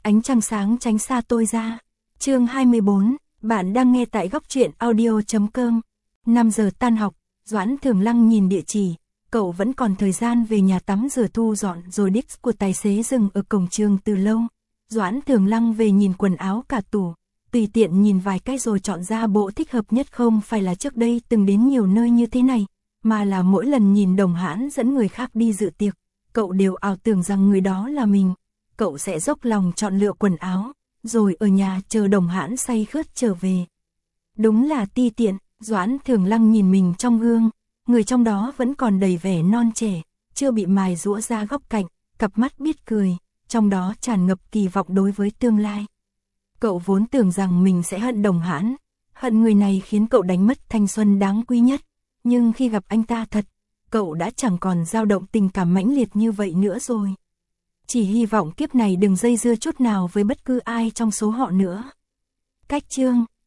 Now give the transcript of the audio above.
Ánh trăng sáng tránh xa tôi ra. Chương 24, bạn đang nghe tại góc truyện audio.com. 5 giờ tan học, Doãn Thường Lăng nhìn địa chỉ, cậu vẫn còn thời gian về nhà tắm rửa thu dọn rồi đích của tài xế dừng ở cổng trường từ lâu. Doãn Thường Lăng về nhìn quần áo cả tủ, tùy tiện nhìn vài cái rồi chọn ra bộ thích hợp nhất, không phải là trước đây từng đến nhiều nơi như thế này, mà là mỗi lần nhìn Đồng Hãn dẫn người khác đi dự tiệc, cậu đều ảo tưởng rằng người đó là mình. Cậu sẽ dốc lòng chọn lựa quần áo, rồi ở nhà chờ Đồng Hãn say khướt trở về. Đúng là ti tiện, Doãn Thường Lăng nhìn mình trong gương, người trong đó vẫn còn đầy vẻ non trẻ, chưa bị mài giũa ra góc cạnh, cặp mắt biết cười, trong đó tràn ngập kỳ vọng đối với tương lai. Cậu vốn tưởng rằng mình sẽ hận Đồng Hãn, hận người này khiến cậu đánh mất thanh xuân đáng quý nhất, nhưng khi gặp anh ta thật, cậu đã chẳng còn dao động tình cảm mãnh liệt như vậy nữa rồi. Chỉ hy vọng kiếp này đừng dây dưa chút nào với bất cứ ai trong số họ nữa. Cách chương